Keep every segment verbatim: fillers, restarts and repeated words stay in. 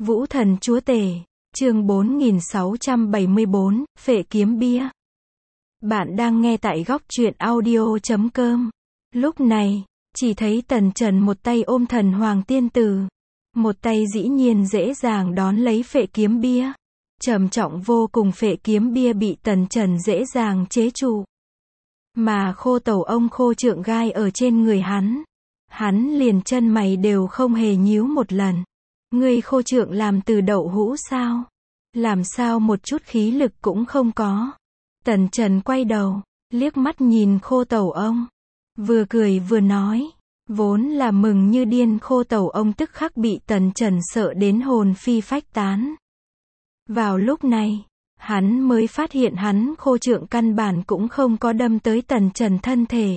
Vũ thần chúa tể, chương bốn nghìn sáu trăm bảy mươi bốn, phệ kiếm bia. Bạn đang nghe tại góc truyện audio chấm com. Lúc này, chỉ thấy Tần Trần một tay ôm thần hoàng tiên tử, một tay dĩ nhiên dễ dàng đón lấy phệ kiếm bia. Trầm trọng vô cùng phệ kiếm bia bị Tần Trần dễ dàng chế trụ. Mà khô tẩu ông khô trượng gai ở trên người hắn. Hắn liền chân mày đều không hề nhíu một lần. Ngươi khô trượng làm từ đậu hũ sao? Làm sao một chút khí lực cũng không có? Tần Trần quay đầu, liếc mắt nhìn khô tẩu ông. Vừa cười vừa nói. Vốn là mừng như điên, khô tẩu ông tức khắc bị Tần Trần sợ đến hồn phi phách tán. Vào lúc này, hắn mới phát hiện hắn khô trượng căn bản cũng không có đâm tới Tần Trần thân thể.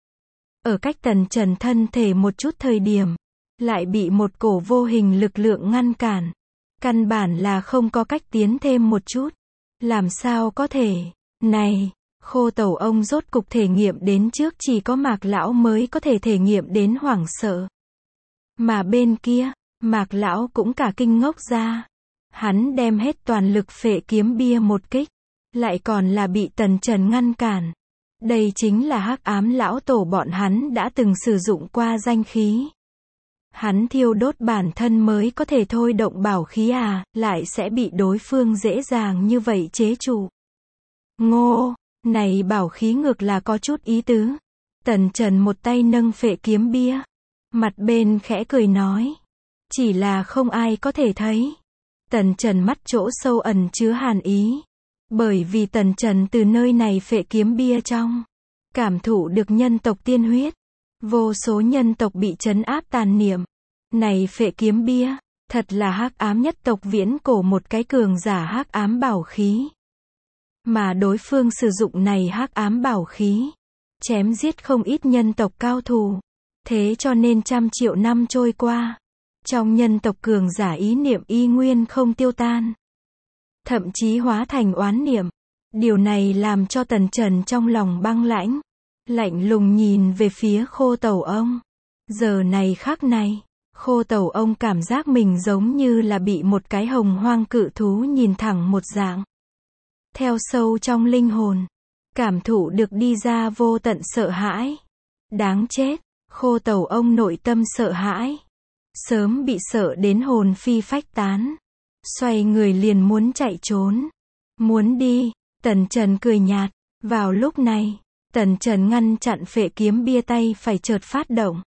Ở cách Tần Trần thân thể một chút thời điểm, lại bị một cổ vô hình lực lượng ngăn cản. Căn bản là không có cách tiến thêm một chút. Làm sao có thể? Này, khô tẩu ông rốt cục thể nghiệm đến trước chỉ có Mạc Lão mới có thể thể nghiệm đến hoảng sợ. Mà bên kia, Mạc Lão cũng cả kinh ngốc ra. Hắn đem hết toàn lực phệ kiếm bia một kích, lại còn là bị Tần Trần ngăn cản. Đây chính là Hắc Ám lão tổ bọn hắn đã từng sử dụng qua danh khí. Hắn thiêu đốt bản thân mới có thể thôi động bảo khí à, lại sẽ bị đối phương dễ dàng như vậy chế trụ. Ngô, này bảo khí ngược là có chút ý tứ. Tần Trần một tay nâng phệ kiếm bia, mặt bên khẽ cười nói. Chỉ là không ai có thể thấy. Tần Trần mắt chỗ sâu ẩn chứa hàn ý. Bởi vì Tần Trần từ nơi này phệ kiếm bia trong, cảm thụ được nhân tộc tiên huyết. Vô số nhân tộc bị trấn áp tàn niệm. Này phệ kiếm bia, thật là hắc ám nhất tộc viễn cổ một cái cường giả hắc ám bảo khí. Mà đối phương sử dụng này hắc ám bảo khí, chém giết không ít nhân tộc cao thủ. Thế cho nên trăm triệu năm trôi qua, trong nhân tộc cường giả ý niệm y nguyên không tiêu tan. Thậm chí hóa thành oán niệm. Điều này làm cho Tần Trần trong lòng băng lãnh. Lạnh lùng nhìn về phía khô tẩu ông. Giờ này khắc này, khô tẩu ông cảm giác mình giống như là bị một cái hồng hoang cự thú nhìn thẳng một dạng. Theo sâu trong linh hồn, cảm thụ được đi ra vô tận sợ hãi. Đáng chết, khô tẩu ông nội tâm sợ hãi. Sớm bị sợ đến hồn phi phách tán. Xoay người liền muốn chạy trốn. Muốn đi, Tần Trần cười nhạt. Vào lúc này, Tần Trần ngăn chặn phệ kiếm bia tay phải chợt phát động.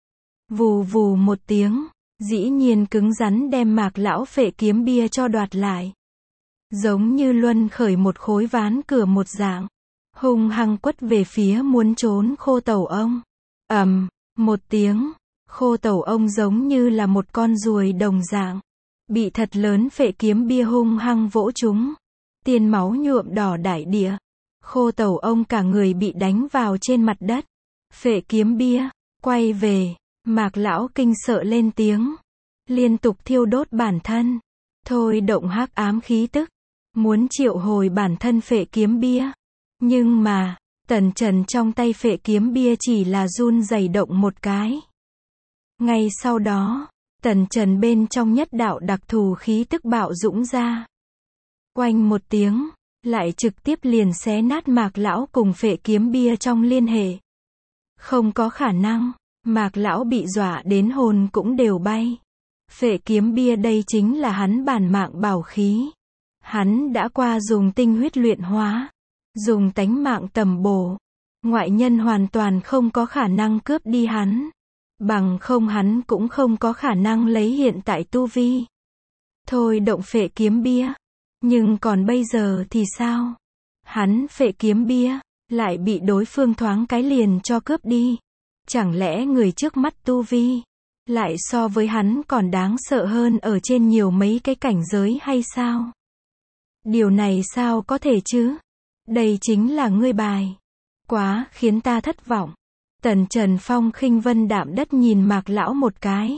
Vù vù một tiếng, dĩ nhiên cứng rắn đem Mạc Lão phệ kiếm bia cho đoạt lại. Giống như luân khởi một khối ván cửa một dạng. Hung hăng quất về phía muốn trốn khô tẩu ông. Ầm, một tiếng, khô tẩu ông giống như là một con ruồi đồng dạng. Bị thật lớn phệ kiếm bia hung hăng vỗ trúng. Tiên máu nhuộm đỏ đại địa. Khô tẩu ông cả người bị đánh vào trên mặt đất. Phệ kiếm bia, quay về. Mạc Lão kinh sợ lên tiếng. Liên tục thiêu đốt bản thân. Thôi động hắc ám khí tức. Muốn triệu hồi bản thân phệ kiếm bia. Nhưng mà, Tần Trần trong tay phệ kiếm bia chỉ là run rẩy động một cái. Ngay sau đó, Tần Trần bên trong nhất đạo đặc thù khí tức bạo dũng ra. Oanh một tiếng, lại trực tiếp liền xé nát Mạc Lão cùng phệ kiếm bia trong liên hệ. Không có khả năng, Mạc Lão bị dọa đến hồn cũng đều bay. Phệ kiếm bia đây chính là hắn bản mạng bảo khí. Hắn đã qua dùng tinh huyết luyện hóa, dùng tánh mạng tầm bổ. Ngoại nhân hoàn toàn không có khả năng cướp đi hắn. Bằng không hắn cũng không có khả năng lấy hiện tại tu vi. Thôi động phệ kiếm bia. Nhưng còn bây giờ thì sao? Hắn phệ kiếm bia, lại bị đối phương thoáng cái liền cho cướp đi. Chẳng lẽ người trước mắt tu vi, lại so với hắn còn đáng sợ hơn ở trên nhiều mấy cái cảnh giới hay sao? Điều này sao có thể chứ? Đây chính là ngươi bài. Quá khiến ta thất vọng. Tần Trần phong khinh vân đạm đất nhìn Mạc Lão một cái.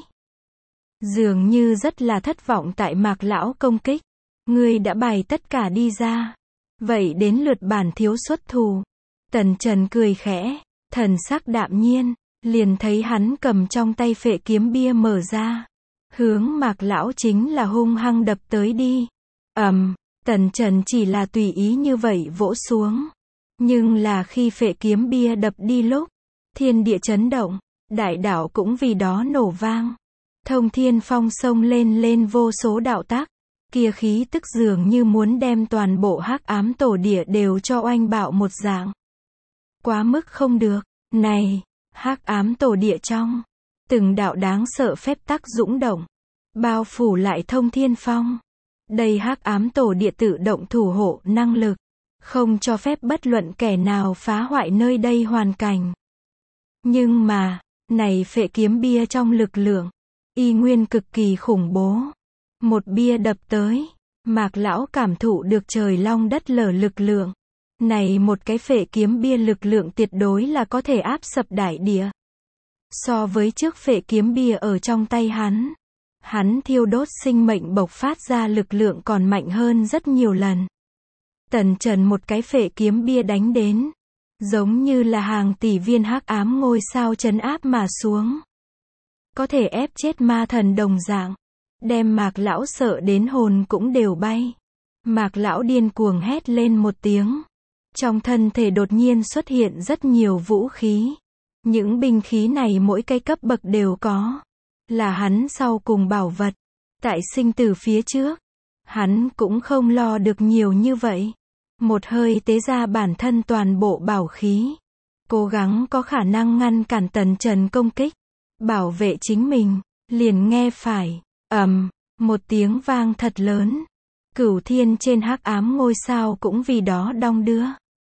Dường như rất là thất vọng tại Mạc Lão công kích. Ngươi đã bày tất cả đi ra. Vậy đến lượt bản thiếu xuất thủ. Tần Trần cười khẽ, thần sắc đạm nhiên, liền thấy hắn cầm trong tay phệ kiếm bia mở ra. hướng Mạc lão chính là hung hăng đập tới đi. Ầm, Tần Trần chỉ là tùy ý như vậy vỗ xuống. Nhưng là khi phệ kiếm bia đập đi lúc, thiên địa chấn động, đại đạo cũng vì đó nổ vang. Thông thiên phong sông lên lên vô số đạo tác, kia khí tức dường như muốn đem toàn bộ hắc ám tổ địa đều cho oanh bạo một dạng. Quá mức không được, này, hắc ám tổ địa trong, từng đạo đáng sợ phép tắc dũng động, bao phủ lại thông thiên phong. Đây hắc ám tổ địa tự động thủ hộ năng lực, không cho phép bất luận kẻ nào phá hoại nơi đây hoàn cảnh. Nhưng mà, này phệ kiếm bia trong lực lượng, y nguyên cực kỳ khủng bố. Một bia đập tới, Mạc lão cảm thụ được trời long đất lở lực lượng. Này một cái phệ kiếm bia lực lượng tuyệt đối là có thể áp sập đại địa. So với trước phệ kiếm bia ở trong tay hắn, hắn thiêu đốt sinh mệnh bộc phát ra lực lượng còn mạnh hơn rất nhiều lần. Tần Trần một cái phệ kiếm bia đánh đến, giống như là hàng tỷ viên hắc ám ngôi sao trấn áp mà xuống. Có thể ép chết ma thần đồng dạng, đem Mạc lão sợ đến hồn cũng đều bay. Mạc lão điên cuồng hét lên một tiếng. Trong thân thể đột nhiên xuất hiện rất nhiều vũ khí. Những binh khí này mỗi cái cấp bậc đều có. Là hắn sau cùng bảo vật. Tại sinh tử phía trước, hắn cũng không lo được nhiều như vậy. Một hơi tế ra bản thân toàn bộ bảo khí. Cố gắng có khả năng ngăn cản Tần Trần công kích. Bảo vệ chính mình, liền nghe phải, ầm, một tiếng vang thật lớn. Cửu thiên trên hắc ám ngôi sao cũng vì đó đong đưa.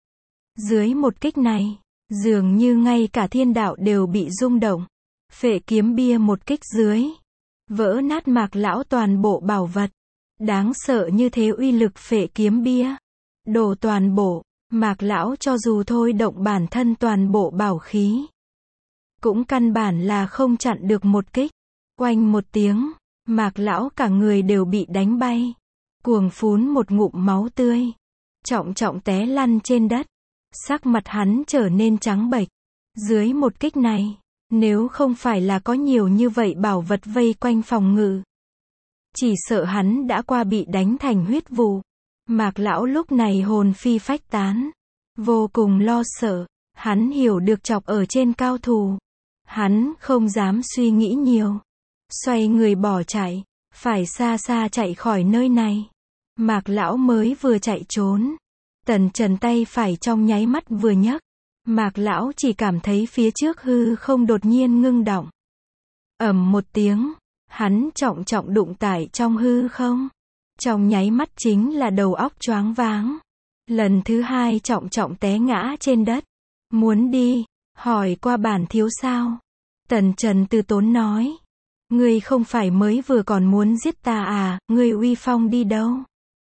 Dưới một kích này, dường như ngay cả thiên đạo đều bị rung động. Phệ kiếm bia một kích dưới, vỡ nát Mạc lão toàn bộ bảo vật. Đáng sợ như thế uy lực phệ kiếm bia. Đổ toàn bộ, Mạc lão cho dù thôi động bản thân toàn bộ bảo khí, cũng căn bản là không chặn được một kích. Oanh một tiếng, Mạc lão cả người đều bị đánh bay. Cuồng phún một ngụm máu tươi. Trọng trọng té lăn trên đất. Sắc mặt hắn trở nên trắng bệch. Dưới một kích này, nếu không phải là có nhiều như vậy bảo vật vây quanh phòng ngự, chỉ sợ hắn đã qua bị đánh thành huyết vụ. Mạc lão lúc này hồn phi phách tán. Vô cùng lo sợ. Hắn hiểu được chọc ở trên cao thủ. Hắn không dám suy nghĩ nhiều. Xoay người bỏ chạy. Phải xa xa chạy khỏi nơi này. Mạc lão mới vừa chạy trốn. Tần Trần tay phải trong nháy mắt vừa nhấc. Mạc lão chỉ cảm thấy phía trước hư không đột nhiên ngưng động. Ầm một tiếng. Hắn trọng trọng đụng tại trong hư không. Trong nháy mắt chính là đầu óc choáng váng. Lần thứ hai trọng trọng té ngã trên đất. Muốn đi, hỏi qua bản thiếu sao? Tần Trần từ tốn nói. Ngươi không phải mới vừa còn muốn giết ta à, ngươi uy phong đi đâu?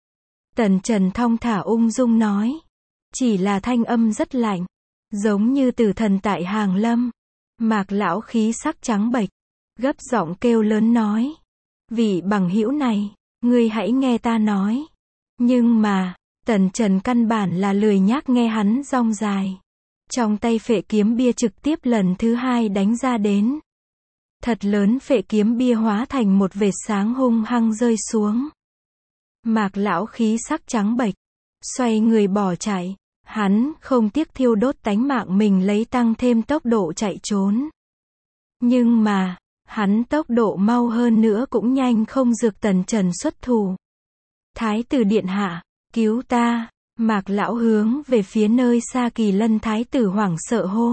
Tần Trần thong thả ung dung nói. Chỉ là thanh âm rất lạnh. Giống như tử thần tại hàng lâm. Mạc lão khí sắc trắng bệch. Gấp giọng kêu lớn nói. Vị bằng hữu này, ngươi hãy nghe ta nói. Nhưng mà, Tần Trần căn bản là lười nhác nghe hắn rong dài. Trong tay phệ kiếm bia trực tiếp lần thứ hai đánh ra đến. Thật lớn phệ kiếm bia hóa thành một vệt sáng hung hăng rơi xuống. Mạc lão khí sắc trắng bệch, xoay người bỏ chạy. Hắn không tiếc thiêu đốt tánh mạng mình lấy tăng thêm tốc độ chạy trốn. Nhưng mà, hắn tốc độ mau hơn nữa cũng nhanh không dược Tần Trần xuất thủ. Thái tử điện hạ, cứu ta! Mạc lão hướng về phía nơi xa Kỳ Lân thái tử hoảng sợ hô.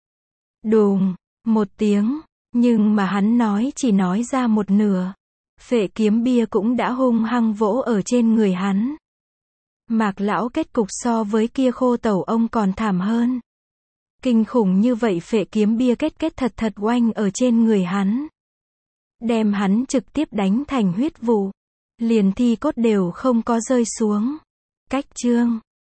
Đùng, một tiếng, nhưng mà hắn nói chỉ nói ra một nửa. Phệ kiếm bia cũng đã hung hăng vỗ ở trên người hắn. Mạc lão kết cục so với kia khô tẩu ông còn thảm hơn. Kinh khủng như vậy phệ kiếm bia kết kết thật thật oanh ở trên người hắn. Đem hắn trực tiếp đánh thành huyết vụ. Liền thi cốt đều không có rơi xuống. Cách chương